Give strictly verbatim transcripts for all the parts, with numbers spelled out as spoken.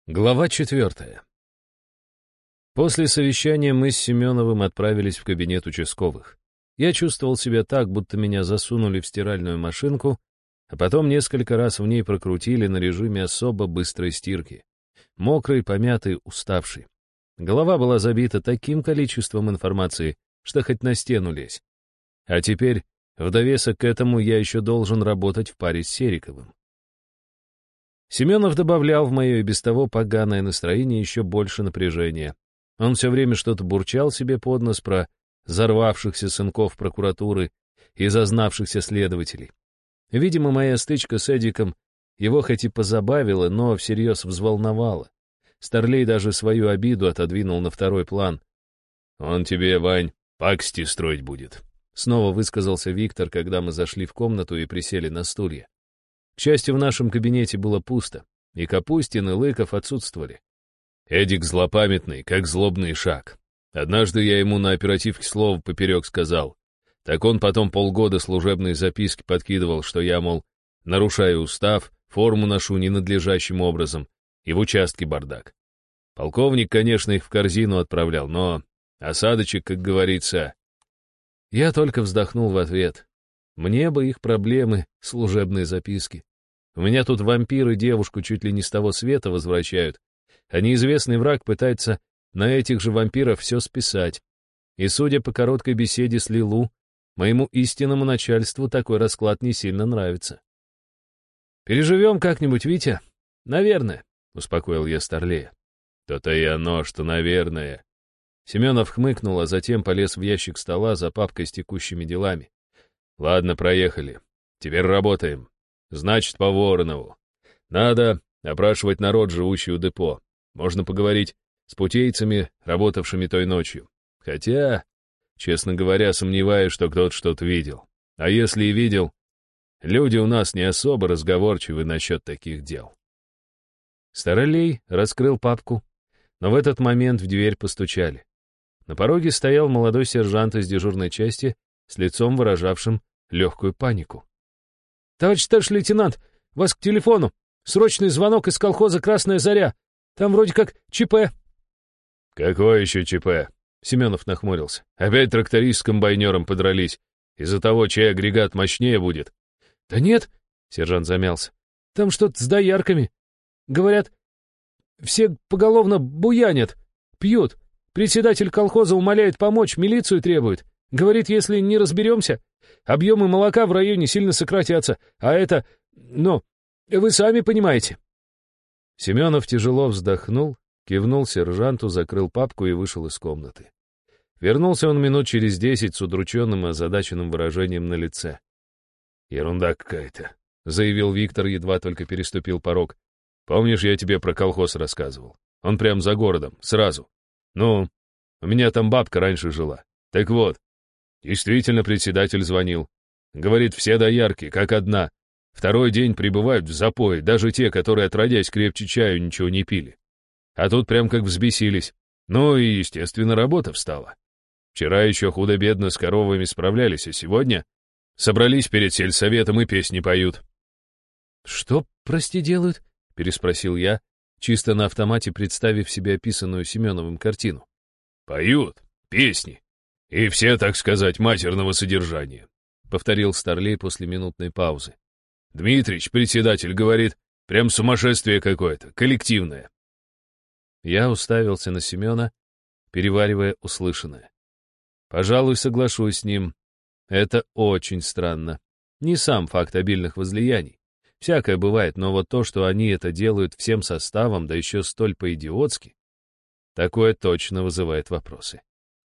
Глава четвертая. После совещания мы с Семеновым отправились в кабинет участковых. Я чувствовал себя так, будто меня засунули в стиральную машинку, а потом несколько раз в ней прокрутили на режиме особо быстрой стирки. Мокрый, помятый, уставший. Голова была забита таким количеством информации, что хоть на стену лезь. А теперь, в довесок к этому, я еще должен работать в паре с Сериковым. Семенов добавлял в мое и без того поганое настроение еще больше напряжения. Он все время что-то бурчал себе под нос про взорвавшихся сынков прокуратуры и зазнавшихся следователей. Видимо, моя стычка с Эдиком его хоть и позабавила, но всерьез взволновала. Старлей даже свою обиду отодвинул на второй план. «Он тебе, Вань, пакости строить будет», — снова высказался Виктор, когда мы зашли в комнату и присели на стулья. К счастью, в нашем кабинете было пусто, и Капустин, и Лыков отсутствовали. Эдик злопамятный, как злобный шаг. Однажды я ему на оперативке слово поперек сказал. Так он потом полгода служебные записки подкидывал, что я, мол, нарушаю устав, форму ношу ненадлежащим образом, и в участке бардак. Полковник, конечно, их в корзину отправлял, но осадочек, как говорится. Я только вздохнул в ответ. Мне бы их проблемы, служебные записки. У меня тут вампиры девушку чуть ли не с того света возвращают, а неизвестный враг пытается на этих же вампиров все списать. И, судя по короткой беседе с Лилу, моему истинному начальству такой расклад не сильно нравится. «Переживем как-нибудь, Витя?» «Наверное», — успокоил я Старлея. «То-то и оно, что наверное». Семенов хмыкнул, а затем полез в ящик стола за папкой с текущими делами. «Ладно, проехали. Теперь работаем. Значит, по Воронову. Надо опрашивать народ, живущий у депо. Можно поговорить с путейцами, работавшими той ночью. Хотя, честно говоря, сомневаюсь, что кто-то что-то видел. А если и видел, люди у нас не особо разговорчивы насчет таких дел». Старлей раскрыл папку, но в этот момент в дверь постучали. На пороге стоял молодой сержант из дежурной части с лицом, выражавшим легкую панику. «Товарищ старший лейтенант, вас к телефону. Срочный звонок из колхоза «Красная заря». Там вроде как ЧП». «Какое еще ЧП?» Семенов нахмурился. «Опять тракторист с комбайнером подрались. Из-за того, чей агрегат мощнее будет». «Да нет», — сержант замялся. «Там что-то с доярками. Говорят, все поголовно буянят, пьют. Председатель колхоза умоляет помочь, милицию требует. Говорит, если не разберемся, объемы молока в районе сильно сократятся, а это, ну, вы сами понимаете». Семенов тяжело вздохнул, кивнул сержанту, закрыл папку и вышел из комнаты. Вернулся он минут через десять с удрученным и озадаченным выражением на лице. «Ерунда какая-то», — заявил Виктор, едва только переступил порог. «Помнишь, я тебе про колхоз рассказывал? Он прям за городом, сразу. Ну, у меня там бабка раньше жила. Так вот, действительно председатель звонил. Говорит, все доярки, как одна. Второй день прибывают в запое, даже те, которые, отродясь, крепче чаю ничего не пили. А тут прям как взбесились. Ну и, естественно, работа встала. Вчера еще худо-бедно с коровами справлялись, а сегодня собрались перед сельсоветом и песни поют». «Что, прости, делают?» — переспросил я, чисто на автомате представив себе описанную Семеновым картину. «Поют, песни. И все, так сказать, матерного содержания», — повторил Старлей после минутной паузы. «Дмитрич, председатель, говорит, прям сумасшествие какое-то, коллективное». Я уставился на Семена, переваривая услышанное. Пожалуй, соглашусь с ним. Это очень странно. Не сам факт обильных возлияний. Всякое бывает, но вот то, что они это делают всем составом, да еще столь по-идиотски, такое точно вызывает вопросы.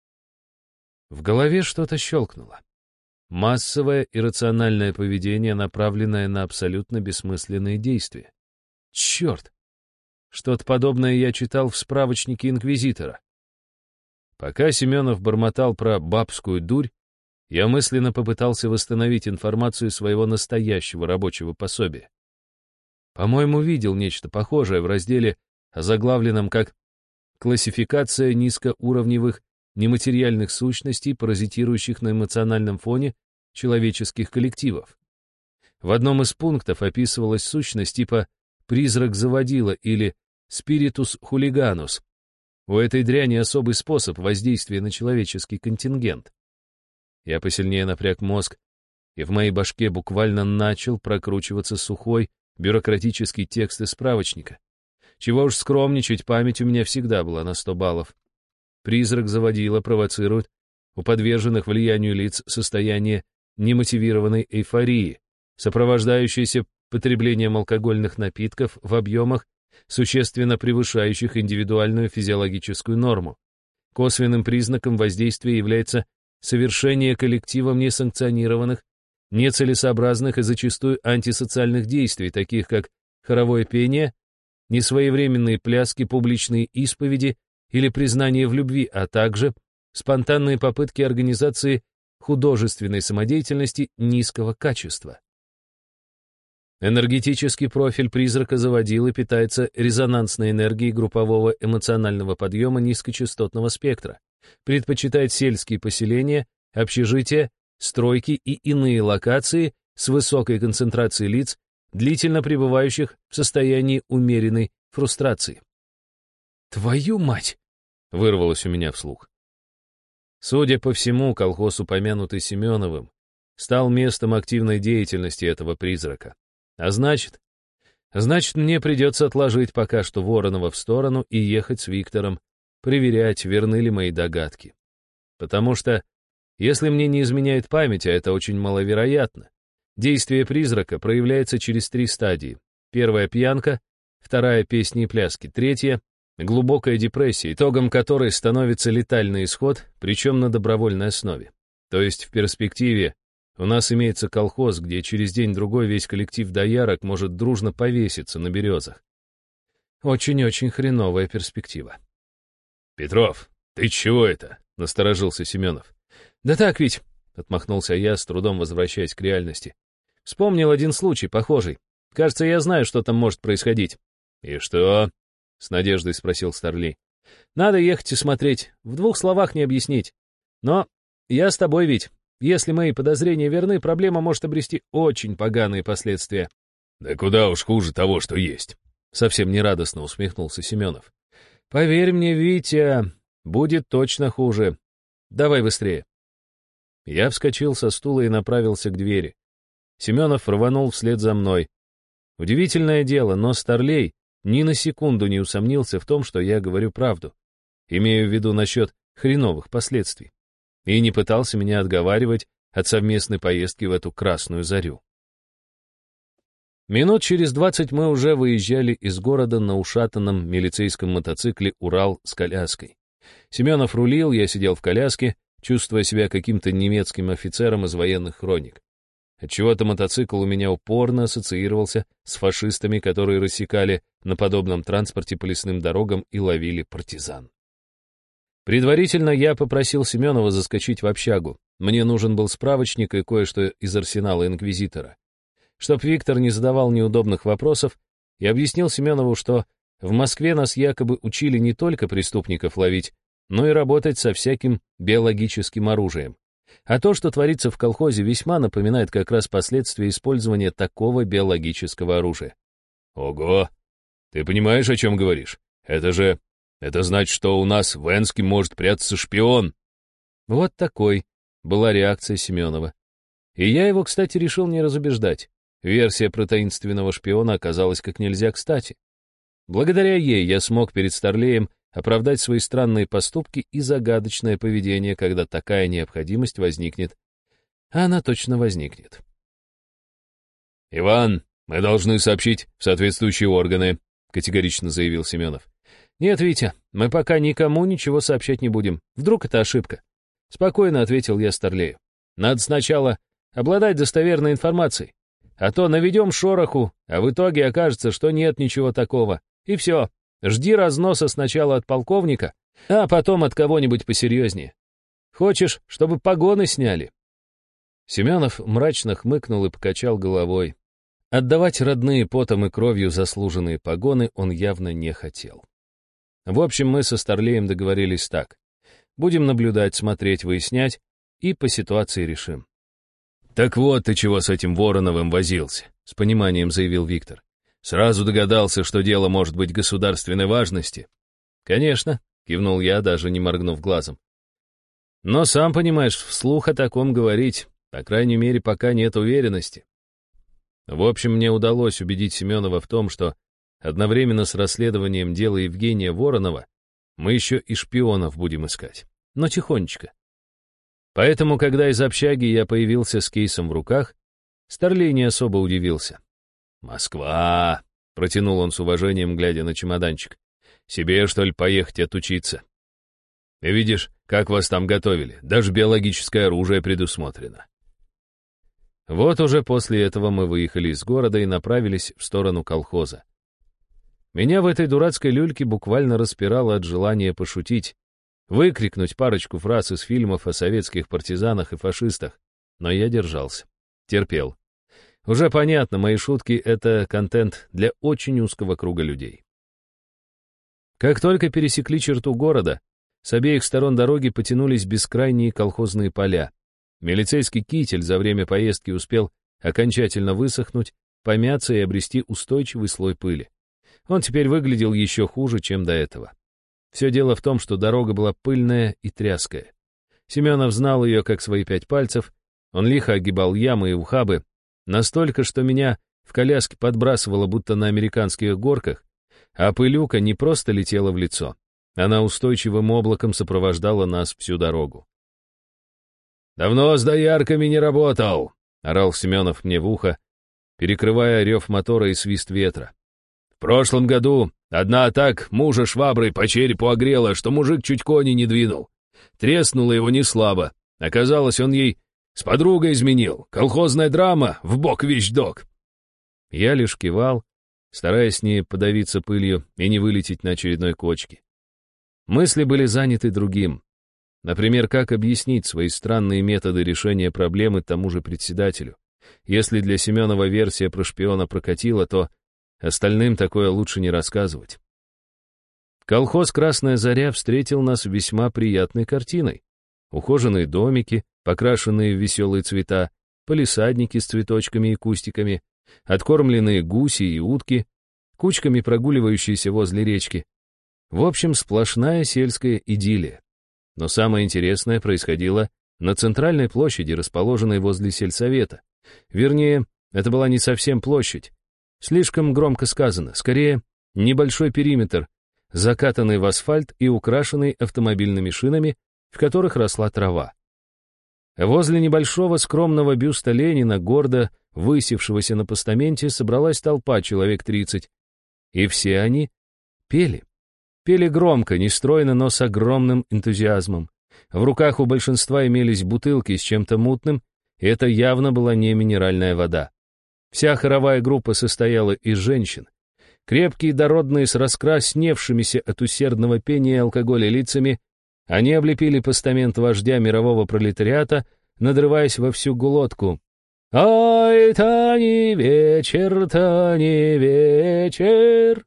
В голове что-то щелкнуло. Массовое иррациональное поведение, направленное на абсолютно бессмысленные действия. Черт! Что-то подобное я читал в справочнике инквизитора. Пока Семенов бормотал про бабскую дурь, я мысленно попытался восстановить информацию своего настоящего рабочего пособия. По-моему, видел нечто похожее в разделе, озаглавленном как «Классификация низкоуровневых нематериальных сущностей, паразитирующих на эмоциональном фоне человеческих коллективов». В одном из пунктов описывалась сущность типа «призрак заводила» или спиритус хулиганус. У этой дряни особый способ воздействия на человеческий контингент. Я посильнее напряг мозг, и в моей башке буквально начал прокручиваться сухой, бюрократический текст из справочника. Чего уж скромничать, память у меня всегда была на сто баллов. Призрак заводила провоцирует у подверженных влиянию лиц состояние немотивированной эйфории, сопровождающееся потреблением алкогольных напитков в объемах, существенно превышающих индивидуальную физиологическую норму. Косвенным признаком воздействия является совершение коллективом несанкционированных, нецелесообразных и зачастую антисоциальных действий, таких как хоровое пение, несвоевременные пляски, публичные исповеди или признание в любви, а также спонтанные попытки организации художественной самодеятельности низкого качества. Энергетический профиль призрака заводилы питается резонансной энергией группового эмоционального подъема низкочастотного спектра, предпочитает сельские поселения, общежития, стройки и иные локации с высокой концентрацией лиц, длительно пребывающих в состоянии умеренной фрустрации. «Твою мать!» — вырвалось у меня вслух. Судя по всему, колхоз, упомянутый Семеновым, стал местом активной деятельности этого призрака. А значит, значит, мне придется отложить пока что Воронова в сторону и ехать с Виктором, проверять, верны ли мои догадки. Потому что, если мне не изменяет память, а это очень маловероятно, действие призрака проявляется через три стадии. Первая — пьянка, вторая — песни и пляски, третья — глубокая депрессия, итогом которой становится летальный исход, причем на добровольной основе. То есть в перспективе у нас имеется колхоз, где через день-другой весь коллектив доярок может дружно повеситься на березах. Очень-очень хреновая перспектива. «Петров, ты чего это?» — насторожился Семенов. «Да так ведь», — отмахнулся я, с трудом возвращаясь к реальности. «Вспомнил один случай, похожий. Кажется, я знаю, что там может происходить». «И что?» — с надеждой спросил Старлей. «Надо ехать и смотреть. В двух словах не объяснить. Но я с тобой ведь. Если мои подозрения верны, проблема может обрести очень поганые последствия». «Да куда уж хуже того, что есть», — совсем нерадостно усмехнулся Семенов. «Поверь мне, Витя, будет точно хуже. Давай быстрее». Я вскочил со стула и направился к двери. Семенов рванул вслед за мной. Удивительное дело, но Старлей ни на секунду не усомнился в том, что я говорю правду. Имею в виду насчет хреновых последствий. И не пытался меня отговаривать от совместной поездки в эту красную зарю. Минут через двадцать мы уже выезжали из города на ушатанном милицейском мотоцикле «Урал» с коляской. Семенов рулил, я сидел в коляске, чувствуя себя каким-то немецким офицером из военных хроник. Отчего-то мотоцикл у меня упорно ассоциировался с фашистами, которые рассекали на подобном транспорте по лесным дорогам и ловили партизан. Предварительно я попросил Семенова заскочить в общагу. Мне нужен был справочник и кое-что из арсенала инквизитора. Чтоб Виктор не задавал неудобных вопросов, я объяснил Семенову, что в Москве нас якобы учили не только преступников ловить, но и работать со всяким биологическим оружием. А то, что творится в колхозе, весьма напоминает как раз последствия использования такого биологического оружия. «Ого! Ты понимаешь, о чем говоришь? Это же... Это значит, что у нас в Энске может прятаться шпион!» Вот такой была реакция Семенова. И я его, кстати, решил не разубеждать. Версия про таинственного шпиона оказалась как нельзя кстати. Благодаря ей я смог перед Старлеем оправдать свои странные поступки и загадочное поведение, когда такая необходимость возникнет. А она точно возникнет. «Иван, мы должны сообщить в соответствующие органы», — категорично заявил Семенов. «Нет, Витя, мы пока никому ничего сообщать не будем. Вдруг это ошибка?» Спокойно ответил я Старлею. «Надо сначала обладать достоверной информацией. А то наведем шороху, а в итоге окажется, что нет ничего такого. И все. Жди разноса сначала от полковника, а потом от кого-нибудь посерьезнее. Хочешь, чтобы погоны сняли?» Семенов мрачно хмыкнул и покачал головой. Отдавать родные потом и кровью заслуженные погоны он явно не хотел. В общем, мы со Старлеем договорились так. Будем наблюдать, смотреть, выяснять, и по ситуации решим. «Так вот ты чего с этим Вороновым возился», — с пониманием заявил Виктор. Сразу догадался, что дело может быть государственной важности. Конечно, кивнул я, даже не моргнув глазом. Но сам понимаешь, вслух о таком говорить, по крайней мере, пока нет уверенности. В общем, мне удалось убедить Семенова в том, что одновременно с расследованием дела Евгения Воронова мы еще и шпионов будем искать, но тихонечко. Поэтому, когда из общаги я появился с кейсом в руках, Старлей не особо удивился. «Москва!» — протянул он с уважением, глядя на чемоданчик. «Себе, что ли, поехать отучиться? Видишь, как вас там готовили, даже биологическое оружие предусмотрено». Вот уже после этого мы выехали из города и направились в сторону колхоза. Меня в этой дурацкой люльке буквально распирало от желания пошутить, выкрикнуть парочку фраз из фильмов о советских партизанах и фашистах, но я держался, терпел. Уже понятно, мои шутки — это контент для очень узкого круга людей. Как только пересекли черту города, с обеих сторон дороги потянулись бескрайние колхозные поля. Милицейский китель за время поездки успел окончательно высохнуть, помяться и обрести устойчивый слой пыли. Он теперь выглядел еще хуже, чем до этого. Все дело в том, что дорога была пыльная и тряская. Семенов знал ее как свои пять пальцев, он лихо огибал ямы и ухабы, настолько, что меня в коляске подбрасывало, будто на американских горках, а пылюка не просто летела в лицо, она устойчивым облаком сопровождала нас всю дорогу. «Давно с доярками не работал!» — орал Семенов мне в ухо, перекрывая рев мотора и свист ветра. «В прошлом году одна так мужа шваброй по черепу огрела, что мужик чуть кони не двинул. Треснуло его неслабо. Оказалось, он ей с подругой изменил. Колхозная драма, вбок вещдок». Я лишь кивал, стараясь не подавиться пылью и не вылететь на очередной кочке. Мысли были заняты другим. Например, как объяснить свои странные методы решения проблемы тому же председателю? Если для Семенова версия про шпиона прокатила, то остальным такое лучше не рассказывать. Колхоз «Красная заря» встретил нас весьма приятной картиной. Ухоженные домики, покрашенные в веселые цвета, палисадники с цветочками и кустиками, откормленные гуси и утки, кучками прогуливающиеся возле речки. В общем, сплошная сельская идиллия. Но самое интересное происходило на центральной площади, расположенной возле сельсовета. Вернее, это была не совсем площадь. Слишком громко сказано. Скорее, небольшой периметр, закатанный в асфальт и украшенный автомобильными шинами, в которых росла трава. Возле небольшого скромного бюста Ленина, гордо высевшегося на постаменте, собралась толпа, человек тридцать. И все они пели. Пели громко, нестройно, но с огромным энтузиазмом. В руках у большинства имелись бутылки с чем-то мутным, и это явно была не минеральная вода. Вся хоровая группа состояла из женщин. Крепкие, дородные, с раскрасневшимися от усердного пения и алкоголя лицами, они облепили постамент вождя мирового пролетариата, надрываясь во всю глотку. «Ай, та не вечер, та не вечер!»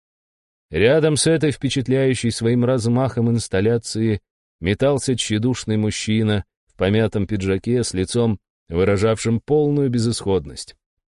Рядом с этой впечатляющей своим размахом инсталляции метался тщедушный мужчина в помятом пиджаке с лицом, выражавшим полную безысходность.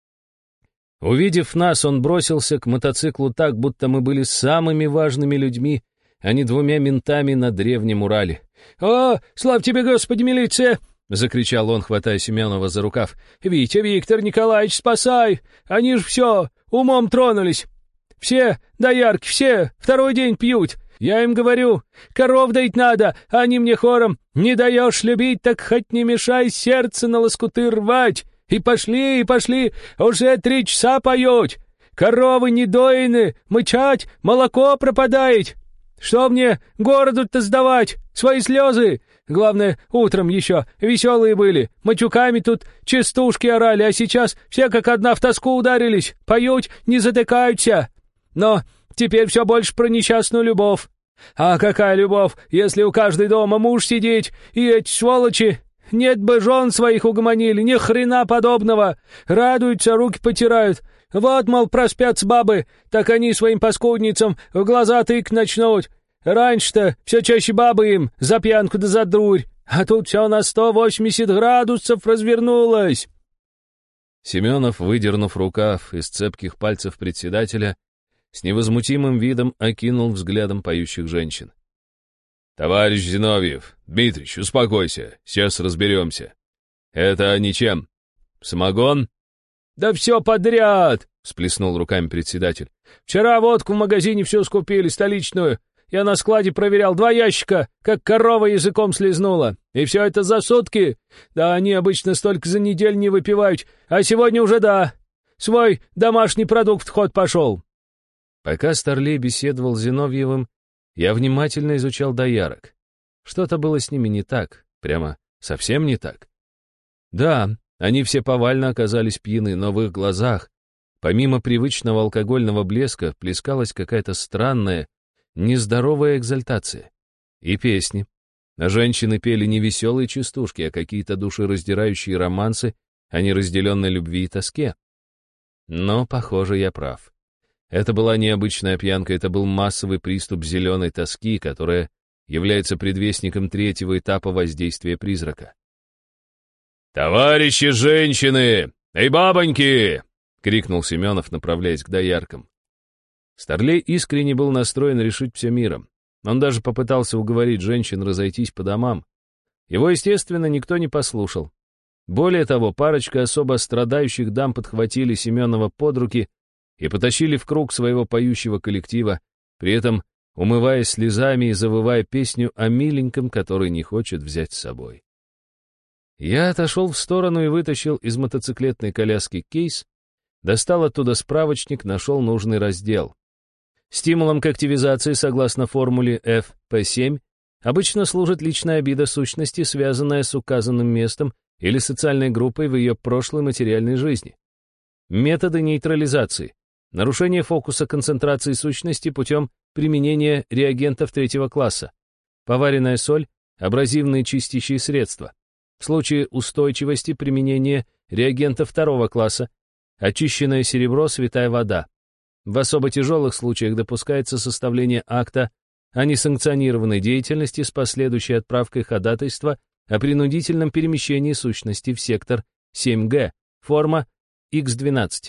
Увидев нас, он бросился к мотоциклу так, будто мы были самыми важными людьми, а не двумя ментами на древнем Урале. «О, слава тебе, Господи, милиция!» — закричал он, хватая Семенова за рукав. «Витя, Виктор Николаевич, спасай! Они ж все, умом тронулись! Все, доярки, все, второй день пьют! Я им говорю, коров доить надо, а они мне хором: не даешь любить, так хоть не мешай сердце на лоскуты рвать! И пошли, и пошли, уже три часа поют! Коровы недоины, мычать, молоко пропадает! Что мне городу-то сдавать? Свои слезы! Главное, утром еще веселые были, матюками тут частушки орали, а сейчас все как одна в тоску ударились, поют, не затыкаются. Но теперь все больше про несчастную любовь. А какая любовь, если у каждой дома муж сидеть, и эти сволочи, нет бы жен своих угомонили, ни хрена подобного. Радуются, руки потирают. Вот, мол, проспятся бабы, так они своим паскудницам в глаза тык начнут. Раньше-то все чаще бабы им за пьянку да за дурь, а тут все на сто восемьдесят градусов развернулось. Семенов, выдернув рукав из цепких пальцев председателя, с невозмутимым видом окинул взглядом поющих женщин. «Товарищ Зиновьев, Дмитрич, успокойся, сейчас разберемся. Это ничем. Самогон?» «Да все подряд!» — всплеснул руками председатель. «Вчера водку в магазине всю скупили, столичную. Я на складе проверял два ящика, как корова языком слезнула. И все это за сутки. Да они обычно столько за неделю не выпивают, а сегодня уже да. Свой домашний продукт в ход пошел». Пока Старлей беседовал с Зиновьевым, я внимательно изучал доярок. Что-то было с ними не так, прямо совсем не так. Да, они все повально оказались пьяны, но в их глазах, помимо привычного алкогольного блеска, плескалась какая-то странная, нездоровая экзальтация. И песни. А женщины пели не веселые частушки, а какие-то душераздирающие романсы о неразделенной любви и тоске. Но, похоже, я прав. Это была необычная пьянка, это был массовый приступ зеленой тоски, которая является предвестником третьего этапа воздействия призрака. «Товарищи женщины! Эй, бабоньки!» — крикнул Семенов, направляясь к дояркам. Старлей искренне был настроен решить все миром. Он даже попытался уговорить женщин разойтись по домам. Его, естественно, никто не послушал. Более того, парочка особо страдающих дам подхватили Семенова под руки и потащили в круг своего поющего коллектива, при этом умываясь слезами и завывая песню о миленьком, который не хочет взять с собой. Я отошел в сторону и вытащил из мотоциклетной коляски кейс, достал оттуда справочник, нашел нужный раздел. Стимулом к активизации, согласно формуле эф пэ семь, обычно служит личная обида сущности, связанная с указанным местом или социальной группой в ее прошлой материальной жизни. Методы нейтрализации. Нарушение фокуса концентрации сущности путем применения реагентов третьего класса. Поваренная соль, абразивные чистящие средства. В случае устойчивости применение реагентов второго класса. Очищенное серебро, святая вода. В особо тяжелых случаях допускается составление акта о несанкционированной деятельности с последующей отправкой ходатайства о принудительном перемещении сущности в сектор семь гэ, форма икс двенадцать.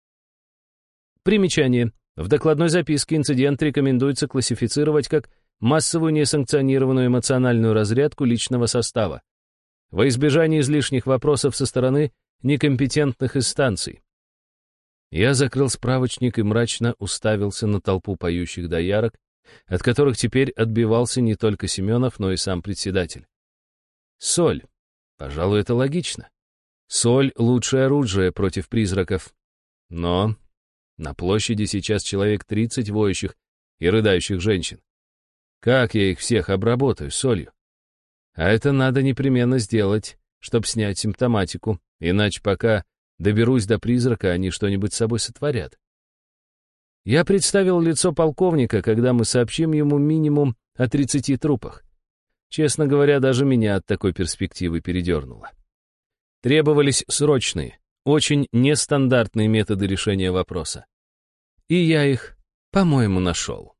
Примечание. В докладной записке инцидент рекомендуется классифицировать как массовую несанкционированную эмоциональную разрядку личного состава. Во избежание излишних вопросов со стороны некомпетентных инстанций. Я закрыл справочник и мрачно уставился на толпу поющих доярок, от которых теперь отбивался не только Семенов, но и сам председатель. Соль. Пожалуй, это логично. Соль — лучшее оружие против призраков. Но на площади сейчас человек тридцать воющих и рыдающих женщин. Как я их всех обработаю солью? А это надо непременно сделать, чтобы снять симптоматику, иначе пока доберусь до призрака, они что-нибудь с собой сотворят. Я представил лицо полковника, когда мы сообщим ему минимум о тридцати трупах. Честно говоря, даже меня от такой перспективы передернуло. Требовались срочные, очень нестандартные методы решения вопроса. И я их, по-моему, нашел.